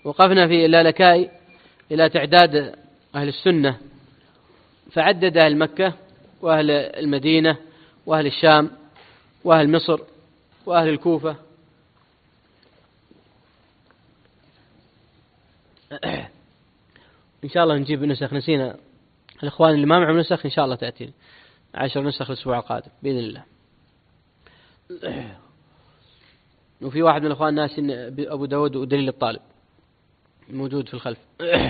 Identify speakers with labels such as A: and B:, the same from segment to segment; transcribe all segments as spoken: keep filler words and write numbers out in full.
A: وقفنا في اللالكائي إلى تعداد أهل السنة، فعدد أهل مكة وأهل المدينة وأهل الشام وأهل مصر وأهل الكوفة. إن شاء الله نجيب نسخ، نسينا الإخوان اللي ما معهم نسخ إن شاء الله تأتي عشر نسخ الأسبوع القادم بإذن الله. وفي واحد من الإخوان ناس أبو داود ودليل الطالب موجود في الخلف.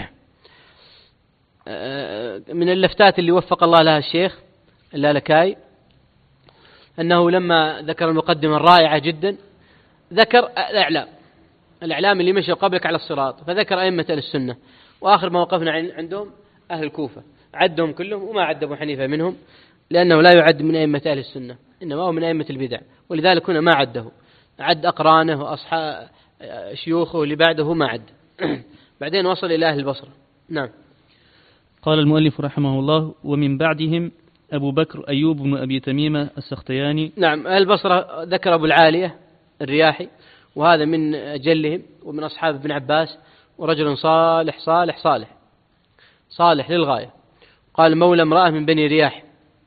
A: من اللفتات اللي وفق الله لها الشيخ اللالكائي أنه لما ذكر المقدمة الرائعة جدا ذكر الإعلام الإعلام اللي مشوا قبلك على الصراط، فذكر أئمة أهل السنة، وآخر ما وقفنا عندهم أهل الكوفة، عدهم كلهم وما عد أبو حنيفة منهم لأنه لا يعد من أئمة أهل السنة، إنما هو من أئمة البدع، ولذلك هنا ما عده، عد أقرانه وأصحاب شيوخه اللي بعده ما عد. بعدين وصل إلى أهل البصرة. نعم.
B: قال المؤلف رحمه الله: ومن بعدهم أبو بكر أيوب بن أبي تميمة السختياني.
A: نعم. أهل البصرة ذكر أبو العالية الرياحي، وهذا من أجلهم ومن أصحاب ابن عباس، ورجل صالح صالح صالح صالح للغاية. قال: مولى امرأة من بني رياح،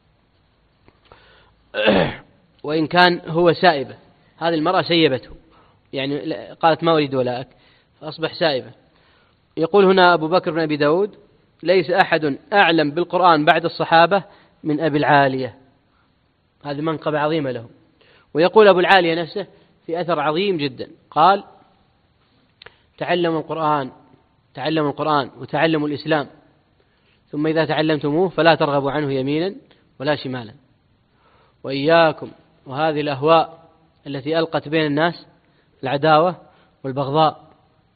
A: وإن كان هو سائبة، هذه المرأة سيبته، يعني قالت ما أريد ولاءك فأصبح سائبة. يقول هنا أبو بكر بن أبي داود: ليس أحد أعلم بالقرآن بعد الصحابة من أبي العالية، هذه منقبة عظيمة له. ويقول أبو العالية نفسه في أثر عظيم جدا، قال: تعلموا القرآن تعلموا القرآن وتعلموا الإسلام، ثم إذا تعلمتموه فلا ترغبوا عنه يمينا ولا شمالا، وإياكم وهذه الأهواء التي ألقت بين الناس العداوة والبغضاء،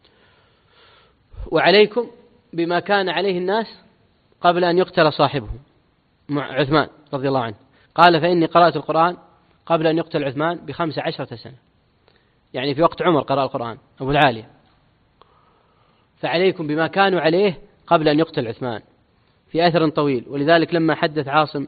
A: وعليكم بما كان عليه الناس قبل أن يقتل صاحبه عثمان رضي الله عنه. قال: فإني قرأت القرآن قبل أن يقتل عثمان بخمس عشرة سنة، يعني في وقت عمر قرأ القرآن أبو العالية. فعليكم بما كانوا عليه قبل أن يقتل عثمان، في أثر طويل. ولذلك لما حدث عاصم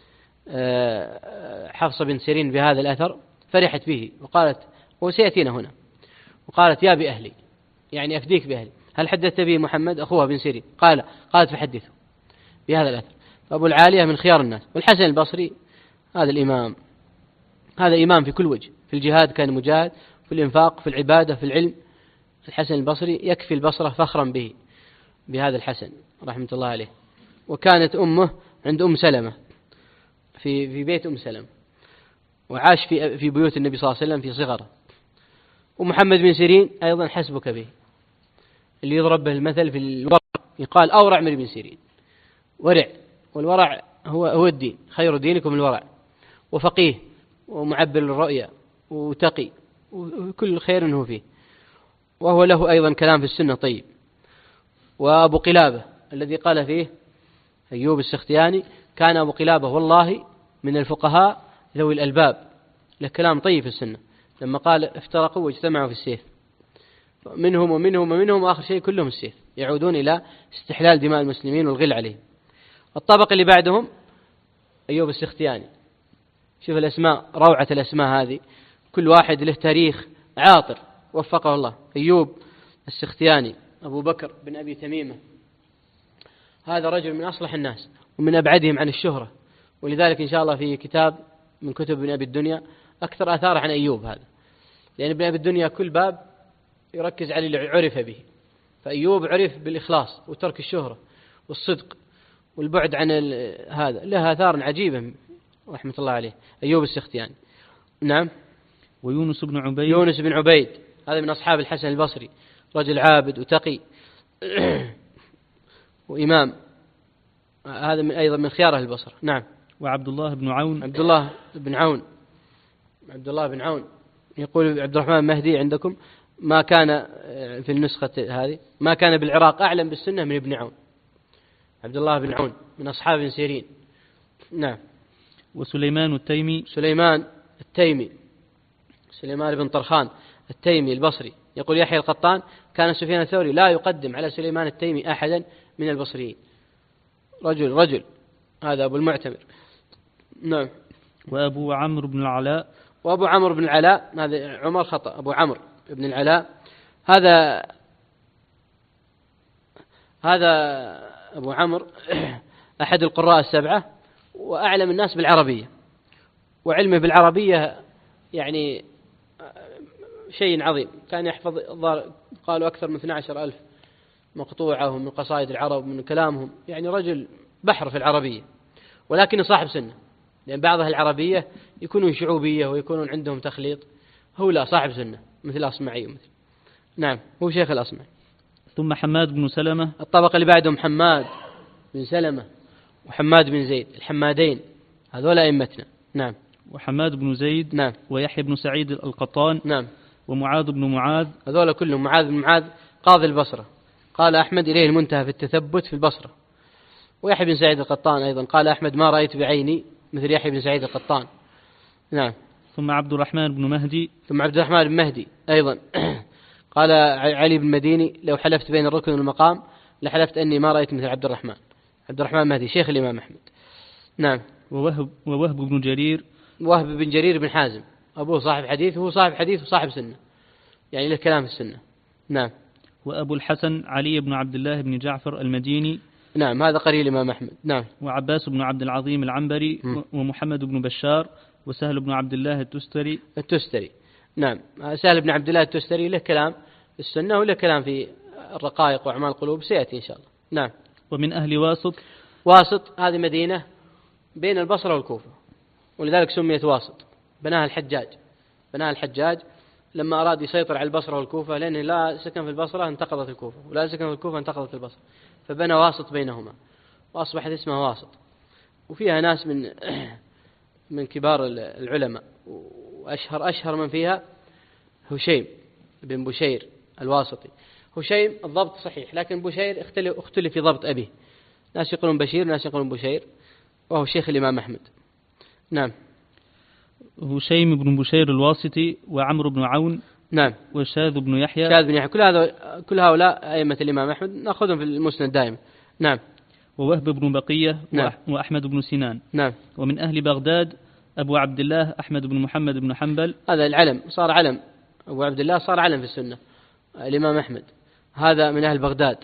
A: حفصة بن سيرين بهذا الأثر فرحت به وقالت، وسيأتينا هنا، وقالت: يا بأهلي، يعني أفديك بأهلي، هل حدثت به محمد أخوها بن سيرين؟ قال قالت: فحدثه بهذا الأثر. فأبو العالية من خيار الناس. والحسن البصري هذا الإمام، هذا إمام في كل وجه، في الجهاد كان مجاهد، في الإنفاق، في العبادة، في العلم. الحسن البصري يكفي البصرة فخرا به بهذا الحسن رحمة الله عليه. وكانت أمه عند أم سلمة في في بيت أم سلمة، وعاش في في بيوت النبي صلى الله عليه وسلم في صغره. ومحمد بن سيرين أيضا حسبك به، اللي يضرب به المثل في الورع، يقال أورع من ابن سيرين، ورع، والورع هو هو الدين، خير دينكم الورع، وفقيه ومعبر للرؤيا وتقي وكل خير هو فيه، وهو له أيضا كلام في السنة طيب. وأبو قلابة الذي قال فيه أيوب السختياني: كان أبو قلابة والله من الفقهاء ذوي الألباب، له كلام طيب في السنة، لما قال افترقوا واجتمعوا في السيف، منهم ومنهم ومنهم آخر شيء كلهم السيف، يعودون إلى استحلال دماء المسلمين والغل عليهم. الطبق اللي بعدهم أيوب السختياني. شوف الأسماء، روعة الأسماء هذه، كل واحد له تاريخ عاطر وفقه الله. أيوب السختياني أبو بكر بن أبي تميمة، هذا رجل من أصلح الناس ومن أبعدهم عن الشهرة، ولذلك إن شاء الله في كتاب من كتب ابن أبي الدنيا أكثر آثار عن أيوب هذا، لأن ابن أبي الدنيا كل باب يركز على اللي عرف به، فأيوب عرف بالإخلاص وترك الشهرة والصدق والبعد عن هذا، له آثار عجيبة رحمة الله عليه أيوب السختياني. نعم.
B: ويونس بن عبيد.
A: يونس بن عبيد هذا من أصحاب الحسن البصري، رجل عابد وتقي وإمام، هذا من أيضا من خيار أهل البصرة. نعم.
B: وعبد الله بن عون.
A: عبد الله بن عون عبد الله بن عون يقول عبد الرحمن المهدي عندكم ما كان في النسخة هذه ما كان بالعراق أعلم بالسنة من ابن عون. عبد الله بن عون من أصحاب ابن سيرين. نعم.
B: وسليمان التيمي.
A: سليمان التيمي سليمان بن طرخان التيمي البصري. يقول يحيى القطان: كان سفيان الثوري لا يقدم على سليمان التيمي أحدا من البصريين. رجل رجل هذا أبو المعتمر. نعم.
B: وأبو عمرو بن العلاء.
A: وأبو عمرو بن العلاء هذا عمر خطأ، أبو عمرو بن العلاء هذا هذا أبو عمرو أحد القراء السبعة وأعلم الناس بالعربية، وعلمه بالعربية يعني شيء عظيم، كان يحفظ قالوا أكثر من اثني عشر ألف مقطوعة من قصائد العرب من كلامهم، يعني رجل بحر في العربية، ولكن صاحب سنة، لأن بعضها العربية يكونون شعوبية ويكونون عندهم تخليط، هو لا صاحب سنة مثل الأصمعي مثل. نعم هو شيخ الأصمعي.
B: ثم حماد بن سلمة.
A: الطبقة اللي بعدهم حماد بن سلمة وحماد بن زيد، الحمادين هذول أئمتنا. نعم.
B: وحماد بن زيد.
A: نعم.
B: ويحيى بن سعيد القطان.
A: نعم.
B: ومعاذ بن معاذ.
A: هذول كلهم. معاذ بن معاذ قاضي البصرة، قال أحمد إليه المنتهى في التثبت في البصرة. ويحيى بن سعيد القطان أيضا قال أحمد ما رأيت بعيني مثل يحيى بن سعيد القطان. نعم.
B: ثم عبد الرحمن بن مهدي.
A: ثم عبد الرحمن بن مهدي أيضا قال علي بن مديني لو حلفت بين الركن والمقام لحلفت أني ما رأيت مثل عبد الرحمن. عبد الرحمن مهدي شيخ الإمام أحمد. نعم.
B: ووهب, ووهب بن جرير.
A: وهب بن جرير بن حازم أبوه صاحب حديث، وهو صاحب حديث وصاحب سنة، يعني له كلام في السنة. نعم.
B: وأبو الحسن علي بن عبد الله بن جعفر المديني.
A: نعم هذا قريب الإمام أحمد. نعم.
B: وعباس بن عبد العظيم العنبري.
A: م.
B: ومحمد بن بشار وسهل بن عبد الله التستري.
A: التستري. نعم. سهل بن عبد الله التستري له كلام في السنة وله كلام في الرقائق وأعمال القلوب، سيأتي إن شاء الله. نعم.
B: ومن أهل واسط.
A: واسط هذه مدينة بين البصرة والكوفة، ولذلك سميت واسط، بناها الحجاج. بناها الحجاج لما أراد يسيطر على البصرة والكوفة، لأنه لا سكن في البصرة انتقضت الكوفة، ولا سكن في الكوفة انتقضت البصرة، فبنى واسط بينهما وأصبحت اسمها واسط. وفيها ناس من من كبار العلماء، وأشهر أشهر من فيها هشيم بن بشير الواسطي. هشيم الضبط صحيح، لكن بشير اختلف, اختلف في ضبط أبيه، ناس يقولون بشير ناس يقولون بشير، وهو شيخ الإمام أحمد. نعم.
B: هشيم بن بشير الواسطي وعمرو بن عون.
A: نعم.
B: وشاذ بن يحيى.
A: شاذ بن يحيى كل هذا كل هؤلاء أئمة الإمام أحمد، نأخذهم في المسند دائما. نعم.
B: ووهب بن بقية.
A: نعم.
B: وأحمد بن سنان.
A: نعم.
B: ومن أهل بغداد أبو عبد الله أحمد بن محمد بن حنبل.
A: هذا العلم صار علم، أبو عبد الله صار علم في السنة، الإمام أحمد هذا من أهل بغداد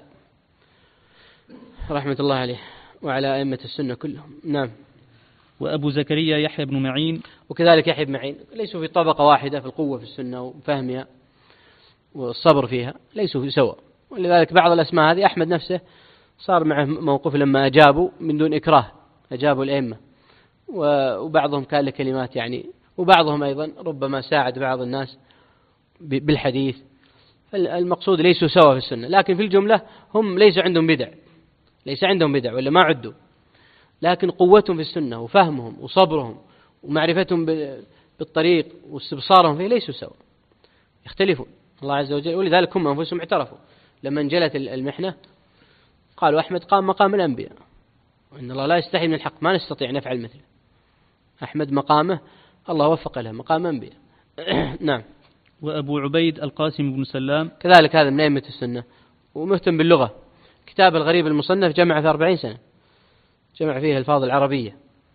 A: رحمة الله عليه وعلى أئمة السنة كلهم. نعم.
B: وأبو زكريا يحيى بن معين.
A: وكذلك يحيى بن معين، ليسوا في طبقة واحدة في القوة في السنة وفهمها والصبر فيها، ليسوا في سواء، ولذلك بعض الأسماء هذه أحمد نفسه صار معه موقف لما أجابوا من دون إكراه، أجابوا الأئمة، وبعضهم كان له كلمات يعني، وبعضهم أيضا ربما ساعد بعض الناس بالحديث. المقصود ليسوا سوا في السنة، لكن في الجملة هم ليسوا عندهم بدع، ليس عندهم بدع ولا ما عدوا، لكن قوتهم في السنة وفهمهم وصبرهم ومعرفتهم بالطريق واستبصارهم فيه ليسوا سوا، يختلفون الله عز وجل. ولذلك هم أنفسهم اعترفوا لما انجلت المحنة، قالوا أحمد قام مقام الأنبياء، وإن الله لا يستحي من الحق، ما نستطيع نفعل مثله. أحمد مقامه الله وفق له مقام أنبياء. نعم.
B: وأبو عبيد القاسم بن سلام
A: كذلك هذا من أئمة السنة ومهتم باللغة، كتاب الغريب المصنف جمع في أربعين سنة، جمع فيه الفاظ العربية،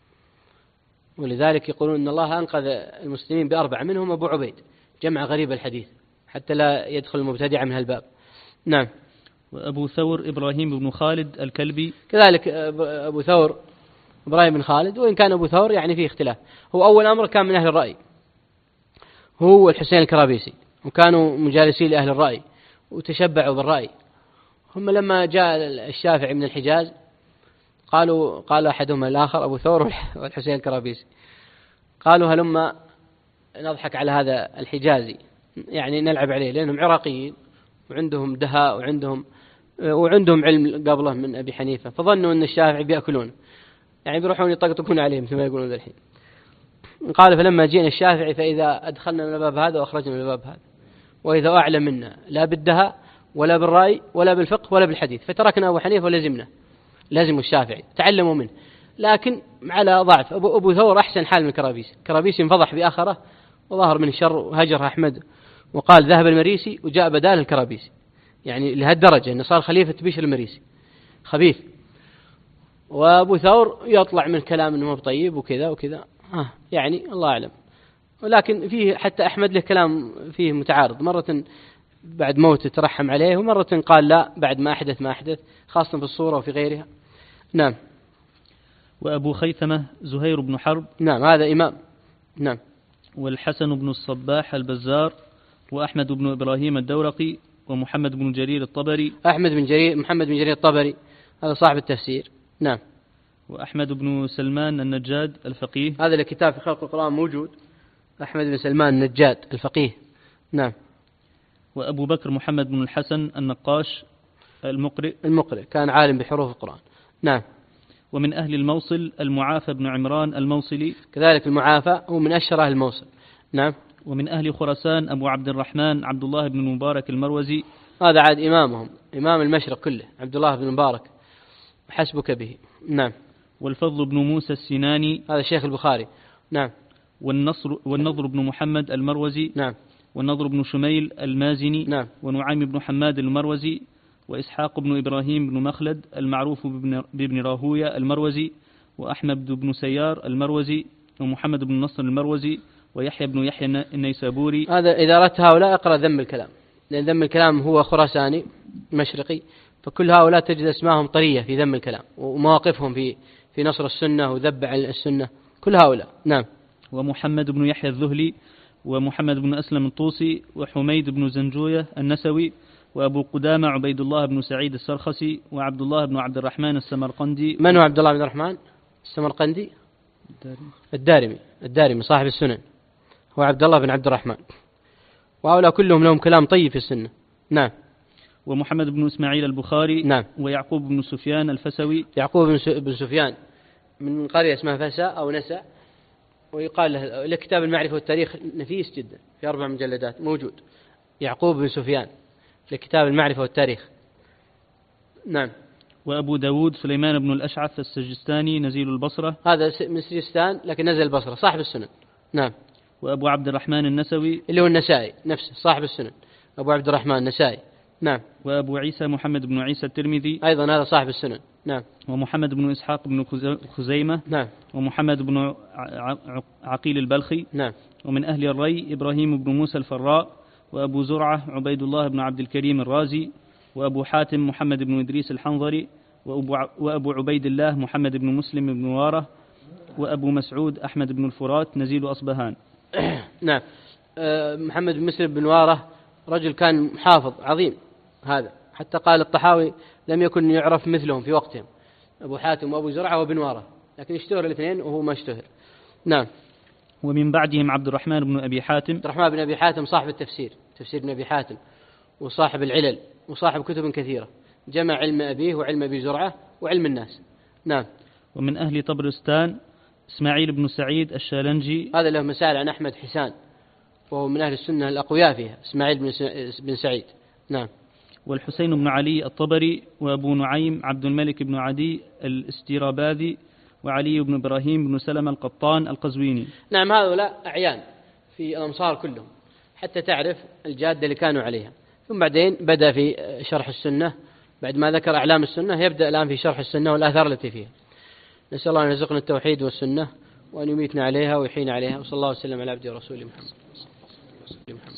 A: ولذلك يقولون أن الله أنقذ المسلمين بأربعة، منهم أبو عبيد جمع غريب الحديث حتى لا يدخل المبتدع من هالباب. نعم.
B: وأبو ثور إبراهيم بن خالد الكلبي
A: كذلك أبو ثور إبراهيم بن خالد، وإن كان أبو ثور يعني فيه اختلاف، هو أول أمر كان من أهل الرأي، هو الحسين الكرابيسي، وكانوا مجالسين لأهل الرأي وتشبعوا بالرأي. هم لما جاء الشافعي من الحجاز قالوا قال أحدهما الآخر أبو ثور والحسين الكرابيسي، قالوا هلما نضحك على هذا الحجازي، يعني نلعب عليه، لأنهم عراقيين وعندهم دهاء وعندهم وعندهم علم قبله من أبي حنيفة، فظنوا أن الشافعي بيأكلون، يعني بيروحون يطقطقون عليهم مثل ما يقولون ذا الحين. قال فلما جينا الشافعي فإذا أدخلنا من الباب هذا وأخرجنا من الباب هذا، وإذا أعلم منا لا بالدهاء ولا بالرأي ولا بالفقه ولا بالحديث، فتركنا أبو حنيفة ولزمنا، لازموا الشافعي تعلموا منه، لكن على ضعف. أبو, أبو ثور أحسن حال من كرابيسي، كرابيسي انفضح بآخره وظهر من الشر وهجر أحمد، وقال ذهب المريسي وجاء بدال الكرابيسي، يعني لهالدرجة أنه صار خليفة بشر المريسي خبيث. وأبو ثور يطلع من كلام أنه مو طيب وكذا وكذا، آه يعني الله أعلم. ولكن فيه حتى أحمد له كلام فيه متعارض، مرة بعد موته ترحم عليه، ومرة قال لا بعد ما أحدث ما أحدث، خاصة في الصورة وفي غيرها. نعم.
B: وأبو خيثمة زهير بن حرب.
A: نعم هذا إمام. نعم.
B: والحسن بن الصباح البزار، وأحمد بن إبراهيم الدورقي، ومحمد بن جرير الطبري.
A: أحمد بن جرير محمد بن جرير الطبري هذا صاحب التفسير. نعم.
B: وأحمد بن سلمان النجاد الفقيه.
A: هذا الكتاب في خلق القرآن موجود، أحمد بن سلمان النجاد الفقيه. نعم.
B: وأبو بكر محمد بن الحسن النقاش المقرئ.
A: المقرئ كان عالم بحروف القرآن. نعم.
B: ومن أهل الموصل المعافى بن عمران الموصلي.
A: كذلك المعافى هو من أشهر أهل الموصل. نعم.
B: ومن أهل خراسان أبو عبد الرحمن عبد الله بن المبارك المروزي.
A: هذا عاد إمامهم، إمام المشرق كله، عبد الله بن المبارك حسبك به. نعم.
B: والفضل بن موسى السناني
A: هذا الشيخ البخاري. نعم.
B: والنصر والنضر بن محمد المروزي.
A: نعم.
B: والنضر بن شميل المازني.
A: نعم.
B: ونعيم بن حماد المروزي. وإسحاق بن إبراهيم بن مخلد المعروف بابن راهوية المروزي. وأحمد بن سيار المروزي. ومحمد بن نصر المروزي. ويحيى بن يحيى النيسابوري.
A: هذا إذا أردت هؤلاء اقرأ ذم الكلام، لأن ذم الكلام هو خراساني مشرقي، فكل هؤلاء تجد اسمائهم طرية في ذم الكلام، ومواقفهم في في نصر السنة وذب عن السنة، كل هؤلاء. نعم.
B: ومحمد بن يحيى الذهلي. ومحمد بن أسلم الطوسي. وحميد بن زنجوية النسوي. وأبو قدامة عبيد الله بن سعيد السرخسي. وعبد الله بن عبد الرحمن السمرقندي.
A: من هو عبد الله بن الرحمن السمرقندي؟
B: الدارمي.
A: الدارمي الدارمي صاحب السنن، هو عبد الله بن عبد الرحمن. وهؤلاء كلهم لهم كلام طيب في السنة. نعم.
B: ومحمد بن إسماعيل البخاري.
A: نعم.
B: ويعقوب بن سفيان الفسوي.
A: يعقوب بن سفيان من قرية اسمها فسا أو نسا، ويقال له, له كتاب المعرفة والتاريخ نفيس جدا في أربع مجلدات موجود، يعقوب بن سفيان لكتاب المعرفة والتاريخ. نعم.
B: وأبو داود سليمان بن الأشعث السجستاني نزيل البصرة.
A: هذا من سجستان لكن نزل البصرة، صاحب السنن. نعم.
B: وأبو عبد الرحمن النسوي
A: اللي هو النسائي نفسه صاحب السنن، أبو عبد الرحمن النسائي. نعم.
B: وأبو عيسى محمد بن عيسى الترمذي
A: أيضا هذا صاحب السنن. نعم.
B: ومحمد بن إسحاق بن خزيمة.
A: نعم.
B: ومحمد بن عقيل البلخي.
A: نعم.
B: ومن أهل الري إبراهيم بن موسى الفراء. وأبو زرعة عبيد الله بن عبد الكريم الرازي. وأبو حاتم محمد بن إدريس الحنظري. وأبو عبيد الله محمد بن مسلم بن وارة. وأبو مسعود أحمد بن الفرات نزيل أصبهان.
A: نعم. أه محمد بن مسلم بن وارة رجل كان محافظ عظيم، هذا حتى قال الطحاوي لم يكن يعرف مثلهم في وقتهم، أبو حاتم وأبو زرعة وابن وارة، لكن اشتهر الاثنين وهو ما اشتهر. نعم.
B: ومن بعدهم عبد الرحمن بن أبي حاتم.
A: عبد الرحمن بن أبي حاتم صاحب التفسير، تفسير ابن أبي حاتم، وصاحب العلل، وصاحب كتب كثيرة، جمع علم أبيه وعلم أبي زرعة وعلم الناس. نعم.
B: ومن أهل طبرستان إسماعيل بن سعيد الشالنجي.
A: هذا له مسائل عن أحمد حسان، وهو من أهل السنة الأقوياء فيها، إسماعيل بن سعيد. نعم.
B: والحسين بن علي الطبري. وأبو نعيم عبد الملك بن عدي الاستيراباذي. وعلي بن إبراهيم بن سلمة القطان القزويني.
A: نعم. هؤلاء أعيان في الأمصار كلهم، حتى تعرف الجادة اللي كانوا عليها. ثم بعدين بدأ في شرح السنة، بعد ما ذكر أعلام السنة يبدأ الآن في شرح السنة والآثار التي فيها. نسأل الله أن يرزقنا التوحيد والسنة، وأن يميتنا عليها ويحيينا عليها، وصلى الله وسلم على عبده ورسوله محمد.